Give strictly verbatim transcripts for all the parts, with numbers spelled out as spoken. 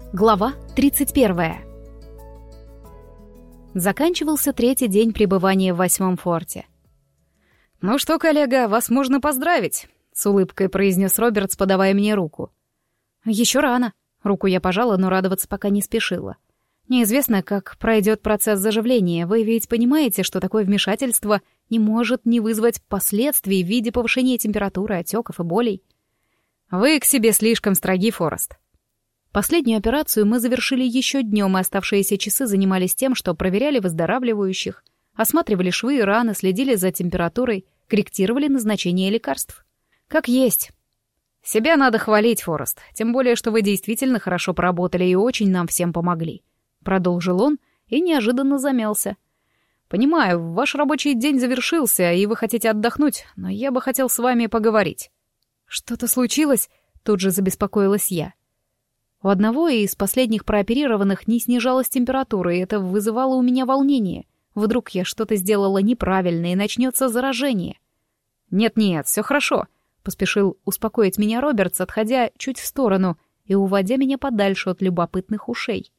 Глава тридцать первая. Заканчивался третий день пребывания в восьмом форте. «Ну что, коллега, вас можно поздравить», — с улыбкой произнес Робертс, подавая мне руку. «Еще рано». Руку я пожала, но радоваться пока не спешила. Неизвестно, как пройдет процесс заживления. Вы ведь понимаете, что такое вмешательство не может не вызвать последствий в виде повышения температуры, отеков и болей. «Вы к себе слишком строги, Форест». Последнюю операцию мы завершили еще днем, и оставшиеся часы занимались тем, что проверяли выздоравливающих, осматривали швы и раны, следили за температурой, корректировали назначение лекарств. Как есть. Себя надо хвалить, Форест, тем более, что вы действительно хорошо поработали и очень нам всем помогли. Продолжил он и неожиданно замялся. Понимаю, ваш рабочий день завершился, и вы хотите отдохнуть, но я бы хотел с вами поговорить. Что-то случилось? Тут же забеспокоилась я. У одного из последних прооперированных не снижалась температура, и это вызывало у меня волнение. Вдруг я что-то сделала неправильно, и начнется заражение. «Нет-нет, все хорошо», — поспешил успокоить меня Робертс, отходя чуть в сторону и уводя меня подальше от любопытных ушей.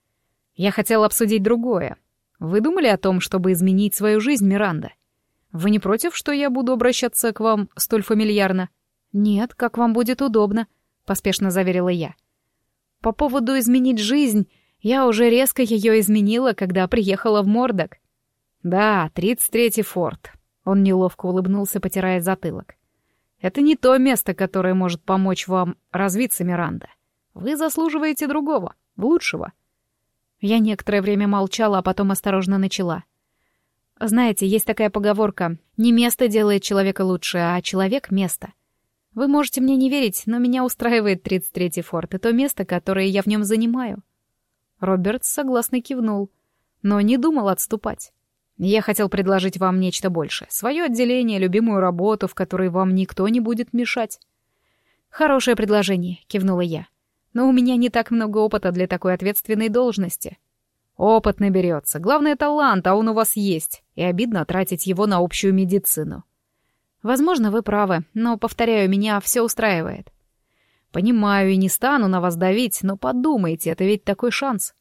«Я хотел обсудить другое. Вы думали о том, чтобы изменить свою жизнь, Миранда? Вы не против, что я буду обращаться к вам столь фамильярно?» «Нет, как вам будет удобно», — поспешно заверила я. По поводу изменить жизнь, я уже резко ее изменила, когда приехала в Мордок. Да, тридцать третий форт. Он неловко улыбнулся, потирая затылок. Это не то место, которое может помочь вам развиться, Миранда. Вы заслуживаете другого, лучшего. Я некоторое время молчала, а потом осторожно начала. Знаете, есть такая поговорка: не место делает человека лучше, а человек — место. Вы можете мне не верить, но меня устраивает тридцать третий форт и то место, которое я в нем занимаю. Робертс согласно кивнул, но не думал отступать. Я хотел предложить вам нечто большее. Свое отделение, любимую работу, в которой вам никто не будет мешать. Хорошее предложение, кивнула я. Но у меня не так много опыта для такой ответственной должности. Опыт наберется. Главное — талант, а он у вас есть. И обидно тратить его на общую медицину. Возможно, вы правы, но, повторяю, меня все устраивает. Понимаю и не стану на вас давить, но подумайте, это ведь такой шанс.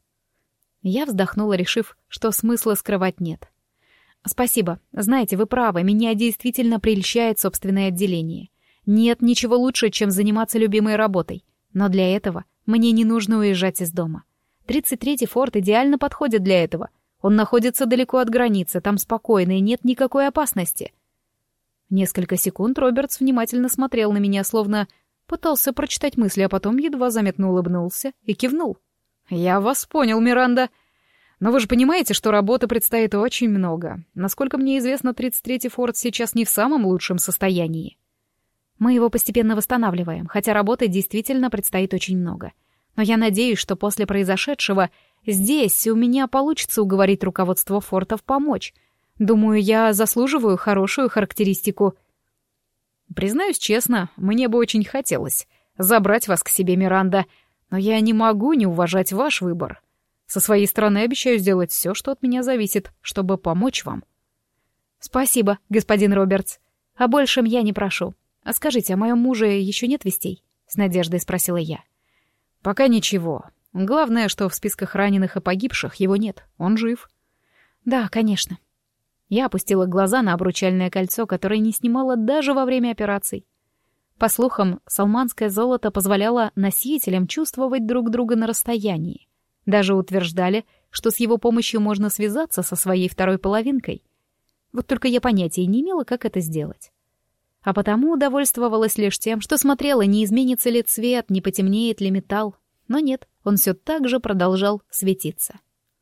Я вздохнула, решив, что смысла скрывать нет. Спасибо. Знаете, вы правы, меня действительно прельщает собственное отделение. Нет ничего лучше, чем заниматься любимой работой. Но для этого мне не нужно уезжать из дома. тридцать третий форт идеально подходит для этого. Он находится далеко от границы, там спокойно и нет никакой опасности. Несколько секунд Робертс внимательно смотрел на меня, словно пытался прочитать мысли, а потом едва заметно улыбнулся и кивнул. «Я вас понял, Миранда. Но вы же понимаете, что работы предстоит очень много. Насколько мне известно, тридцать третий форт сейчас не в самом лучшем состоянии. Мы его постепенно восстанавливаем, хотя работы действительно предстоит очень много. Но я надеюсь, что после произошедшего здесь у меня получится уговорить руководство фортов помочь. Думаю, я заслуживаю хорошую характеристику. Признаюсь честно, мне бы очень хотелось забрать вас к себе, Миранда, но я не могу не уважать ваш выбор. Со своей стороны обещаю сделать все, что от меня зависит, чтобы помочь вам. Спасибо, господин Робертс. О большем я не прошу. А скажите, о моем муже еще нет вестей? С надеждой спросила я. Пока ничего. Главное, что в списках раненых и погибших его нет. Он жив. Да, конечно. Я опустила глаза на обручальное кольцо, которое не снимала даже во время операций. По слухам, салманское золото позволяло носителям чувствовать друг друга на расстоянии. Даже утверждали, что с его помощью можно связаться со своей второй половинкой. Вот только я понятия не имела, как это сделать. А потому удовольствовалась лишь тем, что смотрела, не изменится ли цвет, не потемнеет ли металл. Но нет, он все так же продолжал светиться.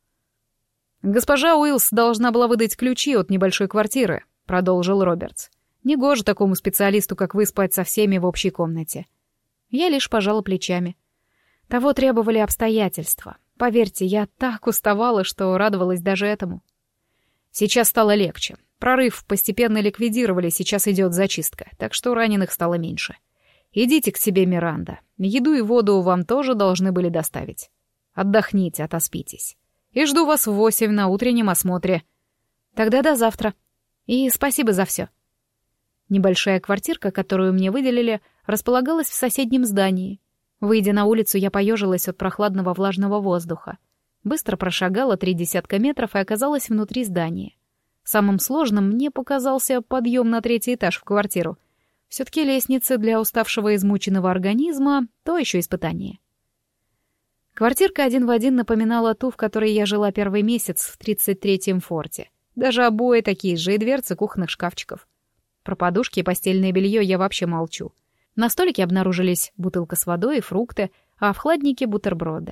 «Госпожа Уиллс должна была выдать ключи от небольшой квартиры», — продолжил Робертс. «Негоже такому специалисту, как вы, спать со всеми в общей комнате». Я лишь пожала плечами. Того требовали обстоятельства. Поверьте, я так уставала, что радовалась даже этому. Сейчас стало легче. Прорыв постепенно ликвидировали, сейчас идет зачистка, так что раненых стало меньше. Идите к себе, Миранда. Еду и воду вам тоже должны были доставить. Отдохните, отоспитесь. И жду вас в восемь на утреннем осмотре. Тогда до завтра. И спасибо за все. Небольшая квартирка, которую мне выделили, располагалась в соседнем здании. Выйдя на улицу, я поежилась от прохладного влажного воздуха. Быстро прошагала три десятка метров и оказалась внутри здания. Самым сложным мне показался подъем на третий этаж в квартиру. Все-таки лестницы для уставшего и измученного организма — то еще испытание. Квартирка один в один напоминала ту, в которой я жила первый месяц в тридцать третьем форте. Даже обои такие же и дверцы кухонных шкафчиков. Про подушки и постельное белье я вообще молчу. На столике обнаружились бутылка с водой и фрукты, а в хладнике — бутерброды.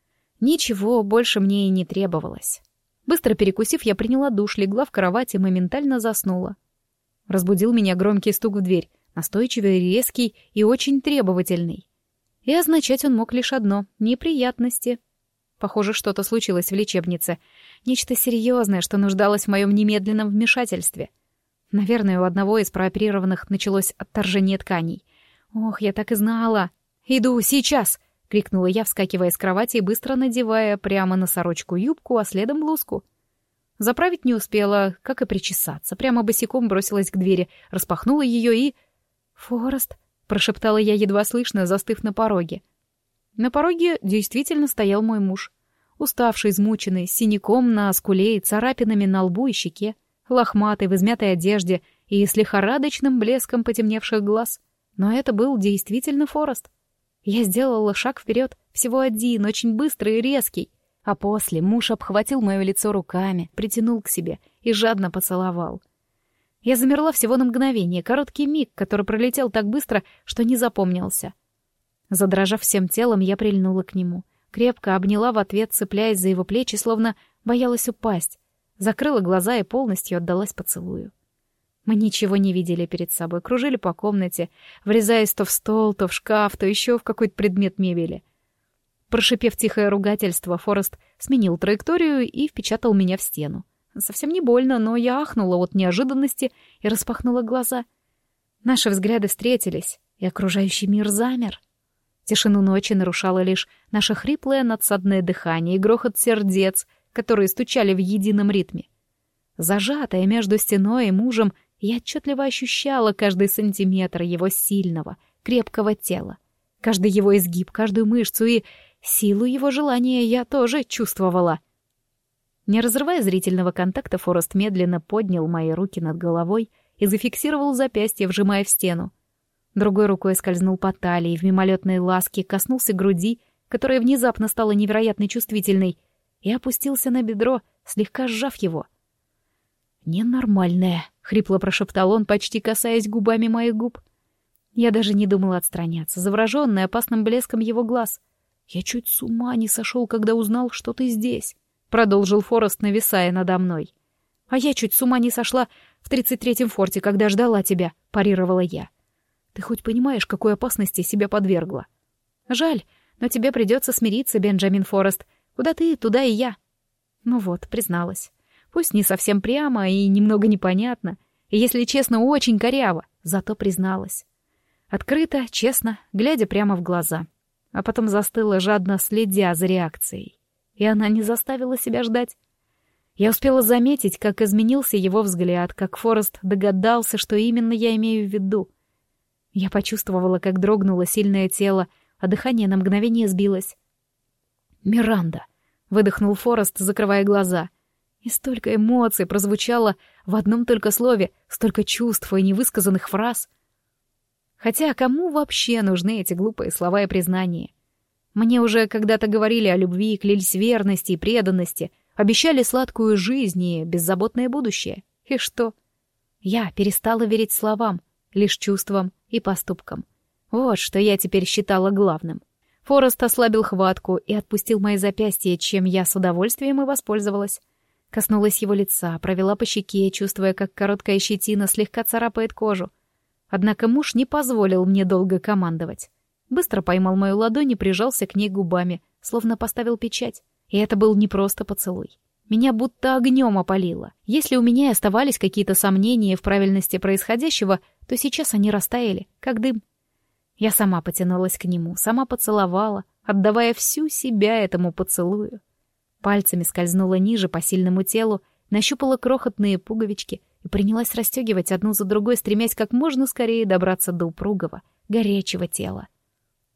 Ничего больше мне и не требовалось. Быстро перекусив, я приняла душ, легла в кровать и моментально заснула. Разбудил меня громкий стук в дверь, настойчивый, резкий и очень требовательный. И означать он мог лишь одно — неприятности. Похоже, что-то случилось в лечебнице. Нечто серьезное, что нуждалось в моем немедленном вмешательстве. Наверное, у одного из прооперированных началось отторжение тканей. Ох, я так и знала. «Иду, сейчас!» — крикнула я, вскакивая с кровати и быстро надевая прямо на сорочку юбку, а следом блузку. Заправить не успела, как и причесаться. Прямо босиком бросилась к двери, распахнула ее и... «Форест!» — прошептала я едва слышно, застыв на пороге. На пороге действительно стоял мой муж. Уставший, измученный, с синяком на скуле и царапинами на лбу и щеке, лохматый, в измятой одежде и с лихорадочным блеском потемневших глаз. Но это был действительно Форест. Я сделала шаг вперед, всего один, очень быстрый и резкий. А после муж обхватил мое лицо руками, притянул к себе и жадно поцеловал. Я замерла всего на мгновение, короткий миг, который пролетел так быстро, что не запомнился. Задрожав всем телом, я прильнула к нему. Крепко обняла в ответ, цепляясь за его плечи, словно боялась упасть. Закрыла глаза и полностью отдалась поцелую. Мы ничего не видели перед собой, кружили по комнате, врезаясь то в стол, то в шкаф, то еще в какой-то предмет мебели. Прошипев тихое ругательство, Форест сменил траекторию и впечатал меня в стену. Совсем не больно, но я ахнула от неожиданности и распахнула глаза. Наши взгляды встретились, и окружающий мир замер. Тишину ночи нарушало лишь наше хриплое надсадное дыхание и грохот сердец, которые стучали в едином ритме. Зажатая между стеной и мужем, я отчетливо ощущала каждый сантиметр его сильного, крепкого тела, каждый его изгиб, каждую мышцу, и силу его желания я тоже чувствовала. Не разрывая зрительного контакта, Форест медленно поднял мои руки над головой и зафиксировал запястье, вжимая в стену. Другой рукой скользнул по талии, в мимолетной ласке коснулся груди, которая внезапно стала невероятно чувствительной, и опустился на бедро, слегка сжав его. «Ненормальная», — хрипло прошептал он, почти касаясь губами моих губ. Я даже не думала отстраняться, завороженная опасным блеском его глаз. «Я чуть с ума не сошел, когда узнал, что ты здесь», — продолжил Форест, нависая надо мной. «А я чуть с ума не сошла в тридцать третьем форте, когда ждала тебя», — парировала я. «Ты хоть понимаешь, какой опасности себя подвергла?» «Жаль, но тебе придется смириться, Бенджамин Форест. Куда ты, туда и я». Ну вот, призналась. Пусть не совсем прямо и немного непонятно, и, если честно, очень коряво, зато призналась. Открыто, честно, глядя прямо в глаза. А потом застыла, жадно следя за реакцией. И она не заставила себя ждать. Я успела заметить, как изменился его взгляд, как Форест догадался, что именно я имею в виду. Я почувствовала, как дрогнуло сильное тело, а дыхание на мгновение сбилось. «Миранда!» — выдохнул Форест, закрывая глаза. И столько эмоций прозвучало в одном только слове, столько чувств и невысказанных фраз. Хотя кому вообще нужны эти глупые слова и признания? Мне уже когда-то говорили о любви, клялись верности и преданности, обещали сладкую жизнь и беззаботное будущее. И что? Я перестала верить словам, лишь чувствам и поступкам. Вот что я теперь считала главным. Форест ослабил хватку и отпустил мои запястья, чем я с удовольствием и воспользовалась. Коснулась его лица, провела по щеке, чувствуя, как короткая щетина слегка царапает кожу. Однако муж не позволил мне долго командовать. Быстро поймал мою ладонь и прижался к ней губами, словно поставил печать. И это был не просто поцелуй. Меня будто огнем опалило. Если у меня и оставались какие-то сомнения в правильности происходящего, то сейчас они растаяли, как дым. Я сама потянулась к нему, сама поцеловала, отдавая всю себя этому поцелую. Пальцами скользнула ниже по сильному телу, нащупала крохотные пуговички и принялась расстегивать одну за другой, стремясь как можно скорее добраться до упругого, горячего тела.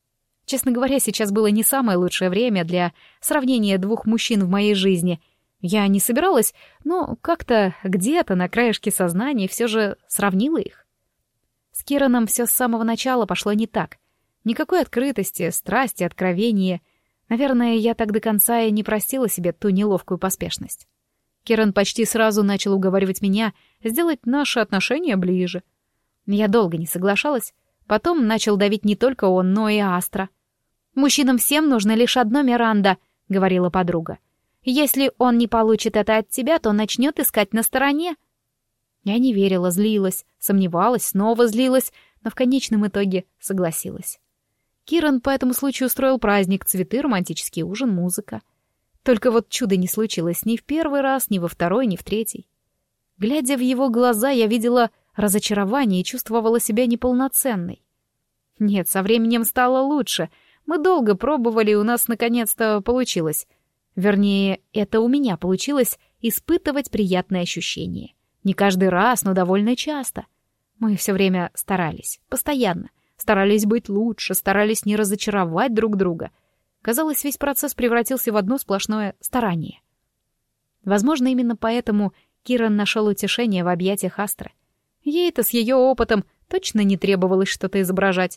Честно говоря, сейчас было не самое лучшее время для сравнения двух мужчин в моей жизни. Я не собиралась, но как-то где-то на краешке сознания все же сравнила их. С Кираном все с самого начала пошло не так. Никакой открытости, страсти, откровения. Наверное, я так до конца и не простила себе ту неловкую поспешность. Киран почти сразу начал уговаривать меня сделать наши отношения ближе. Я долго не соглашалась. Потом начал давить не только он, но и Астра. «Мужчинам всем нужно лишь одно, Миранда», — говорила подруга. «Если он не получит это от тебя, то начнет искать на стороне». Я не верила, злилась, сомневалась, снова злилась, но в конечном итоге согласилась. Киран по этому случаю устроил праздник, цветы, романтический ужин, музыка. Только вот чуда не случилось ни в первый раз, ни во второй, ни в третий. Глядя в его глаза, я видела разочарование и чувствовала себя неполноценной. Нет, со временем стало лучше. Мы долго пробовали, и у нас наконец-то получилось. Вернее, это у меня получилось испытывать приятные ощущения. Не каждый раз, но довольно часто. Мы все время старались, постоянно. Старались быть лучше, старались не разочаровать друг друга. Казалось, весь процесс превратился в одно сплошное старание. Возможно, именно поэтому Киран нашел утешение в объятиях Астры. Ей-то с ее опытом точно не требовалось что-то изображать.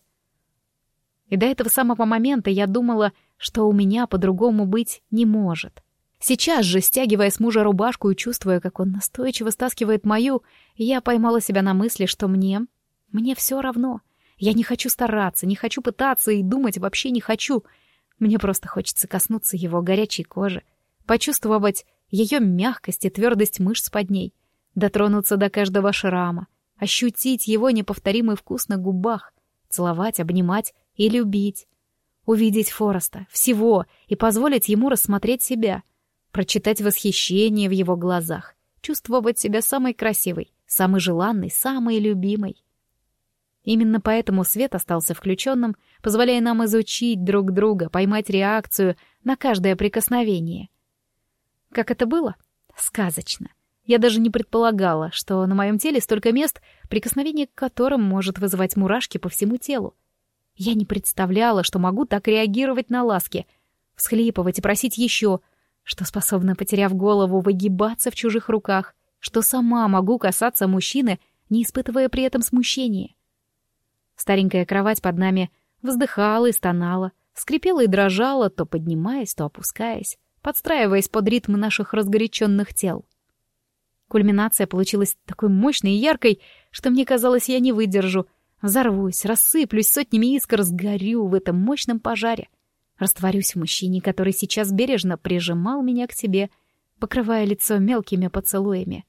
И до этого самого момента я думала, что у меня по-другому быть не может. Сейчас же, стягивая с мужа рубашку и чувствуя, как он настойчиво стаскивает мою, я поймала себя на мысли, что мне... Мне все равно. Я не хочу стараться, не хочу пытаться и думать вообще не хочу. Мне просто хочется коснуться его горячей кожи, почувствовать ее мягкость и твердость мышц под ней, дотронуться до каждого шрама, ощутить его неповторимый вкус на губах, целовать, обнимать и любить, увидеть Фореста, всего, и позволить ему рассмотреть себя, прочитать восхищение в его глазах, чувствовать себя самой красивой, самой желанной, самой любимой. Именно поэтому свет остался включенным, позволяя нам изучить друг друга, поймать реакцию на каждое прикосновение. Как это было? Сказочно. Я даже не предполагала, что на моем теле столько мест, прикосновение к которым может вызывать мурашки по всему телу. Я не представляла, что могу так реагировать на ласки, всхлипывать и просить еще, что способна, потеряв голову, выгибаться в чужих руках, что сама могу касаться мужчины, не испытывая при этом смущения. Старенькая кровать под нами вздыхала и стонала, скрипела и дрожала, то поднимаясь, то опускаясь, подстраиваясь под ритмы наших разгоряченных тел. Кульминация получилась такой мощной и яркой, что мне казалось, я не выдержу, взорвусь, рассыплюсь сотнями искр, сгорю в этом мощном пожаре, растворюсь в мужчине, который сейчас бережно прижимал меня к себе, покрывая лицо мелкими поцелуями.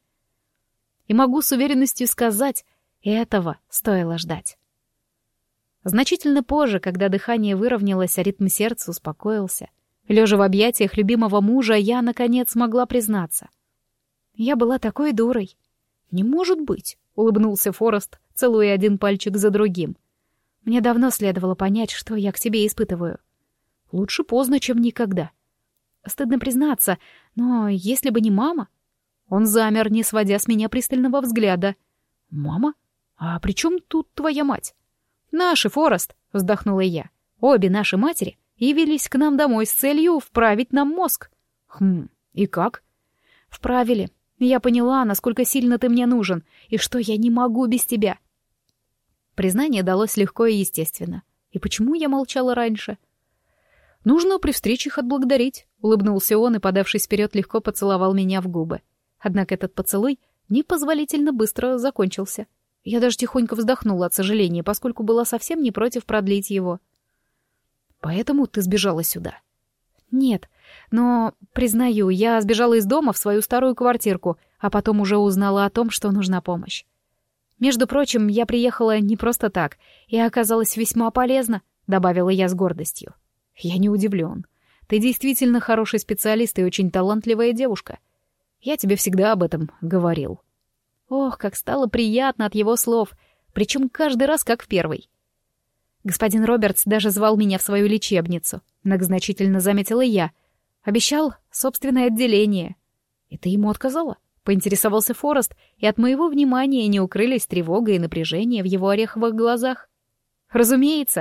И могу с уверенностью сказать, этого стоило ждать. Значительно позже, когда дыхание выровнялось, а ритм сердца успокоился, лежа в объятиях любимого мужа, я, наконец, смогла признаться. Я была такой дурой. «Не может быть», — улыбнулся Форест, целуя один пальчик за другим. «Мне давно следовало понять, что я к тебе испытываю. Лучше поздно, чем никогда. Стыдно признаться, но если бы не мама...» Он замер, не сводя с меня пристального взгляда. «Мама? А при чем тут твоя мать?» «Наши, Форест», — вздохнула я. «Обе наши матери явились к нам домой с целью вправить нам мозг». «Хм, и как?» «Вправили. Я поняла, насколько сильно ты мне нужен, и что я не могу без тебя». Признание далось легко и естественно. И почему я молчала раньше? «Нужно при встрече их отблагодарить», — улыбнулся он и, подавшись вперед, легко поцеловал меня в губы. Однако этот поцелуй непозволительно быстро закончился. Я даже тихонько вздохнула от сожаления, поскольку была совсем не против продлить его. «Поэтому ты сбежала сюда?» «Нет, но, признаю, я сбежала из дома в свою старую квартирку, а потом уже узнала о том, что нужна помощь. Между прочим, я приехала не просто так, и оказалась весьма полезна», — добавила я с гордостью. «Я не удивлен. Ты действительно хороший специалист и очень талантливая девушка. Я тебе всегда об этом говорил». Ох, как стало приятно от его слов, причем каждый раз как в первый. Господин Робертс даже звал меня в свою лечебницу, многозначительно заметила я. Обещал собственное отделение. И ты ему отказала? Поинтересовался Форест, и от моего внимания не укрылись тревога и напряжение в его ореховых глазах. Разумеется,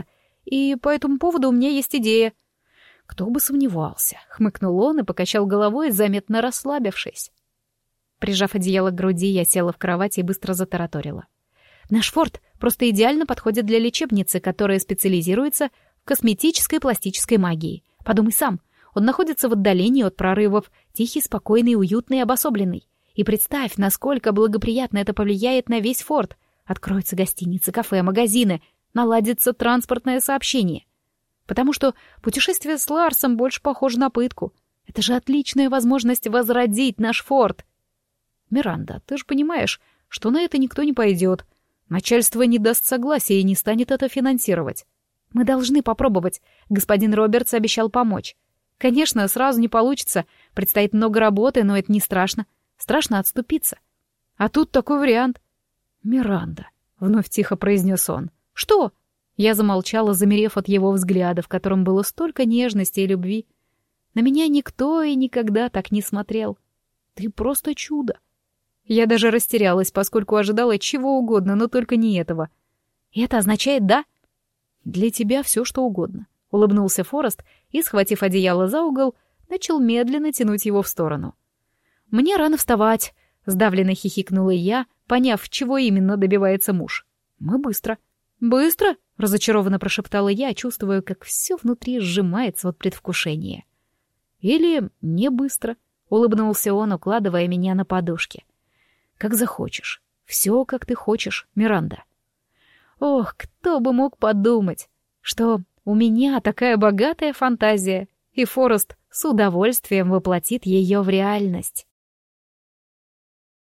и по этому поводу у меня есть идея». «Кто бы сомневался», — хмыкнул он и покачал головой, заметно расслабившись. Прижав одеяло к груди, я села в кровати и быстро затараторила. «Наш форт просто идеально подходит для лечебницы, которая специализируется в косметической и пластической магии. Подумай сам, он находится в отдалении от прорывов, тихий, спокойный, уютный и обособленный. И представь, насколько благоприятно это повлияет на весь форт. Откроются гостиницы, кафе, магазины, наладится транспортное сообщение. Потому что путешествие с Ларсом больше похоже на пытку. Это же отличная возможность возродить наш форт». «Миранда, ты же понимаешь, что на это никто не пойдет. Начальство не даст согласия и не станет это финансировать. Мы должны попробовать. Господин Робертс обещал помочь. Конечно, сразу не получится, предстоит много работы, но это не страшно. Страшно отступиться. А тут такой вариант». «Миранда», — вновь тихо произнес он. «Что?» Я замолчала, замерев от его взгляда, в котором было столько нежности и любви. На меня никто и никогда так не смотрел. Ты просто чудо. Я даже растерялась, поскольку ожидала чего угодно, но только не этого. И это означает «да»? «Для тебя все, что угодно», — улыбнулся Форест и, схватив одеяло за угол, начал медленно тянуть его в сторону. «Мне рано вставать», — сдавленно хихикнула я, поняв, чего именно добивается муж. «Мы быстро». «Быстро?» — разочарованно прошептала я, чувствуя, как все внутри сжимается от предвкушения. «Или не быстро», — улыбнулся он, укладывая меня на подушке. «Как захочешь. Все, как ты хочешь, Миранда». Ох, кто бы мог подумать, что у меня такая богатая фантазия, и Форест с удовольствием воплотит ее в реальность.